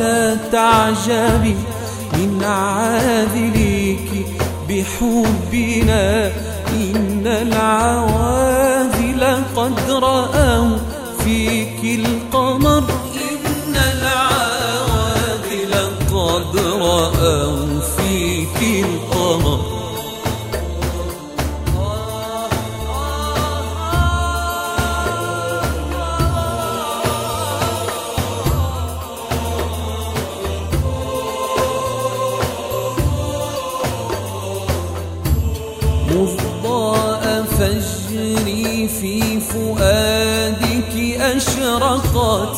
لا تعجبي من عاذلك بحبنا، إن العواذل قد رأوا فيك القمر، إن العواذل قد رأوا فيك القمر. مذ ضاء فجري في فؤادك أشرقت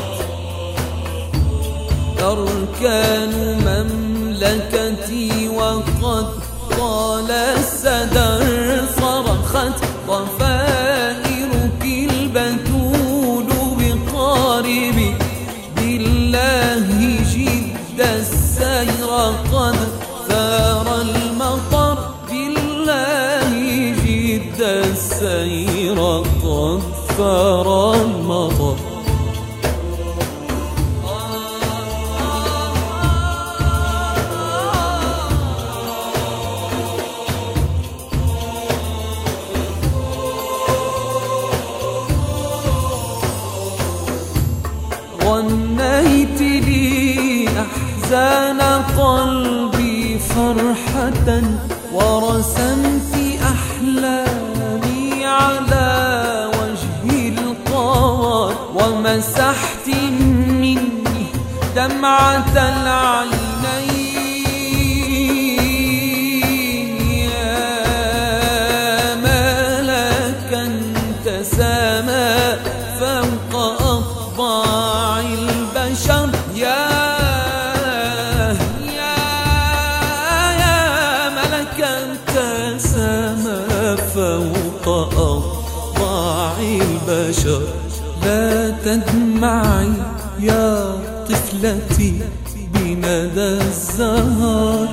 أركان مملكتي، وقد طال السدر صرخت ضفائرك البتول بقاربي، بالله جد السير قد ثار المطر، جد السير قد ثار المطر. غنيت لي أحزان قلبي فرحة، ورسمت أحلامي على وجه القمر، ومسحت مني دمعة العينين، يا ملكا تسامى فوق أطباع البشر، يا تسامى فوق أطباع البشر. لا تدمعي يا طفلتي بندى الزهر،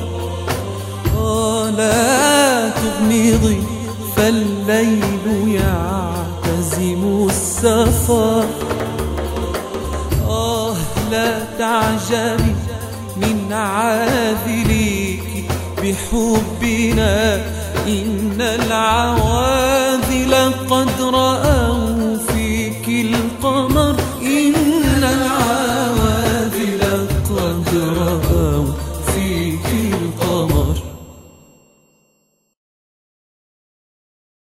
لا تغمضي فالليل يعتزم السفر. لا تعجبي من عاذلك بحبنا، إن العواذل قد رأوا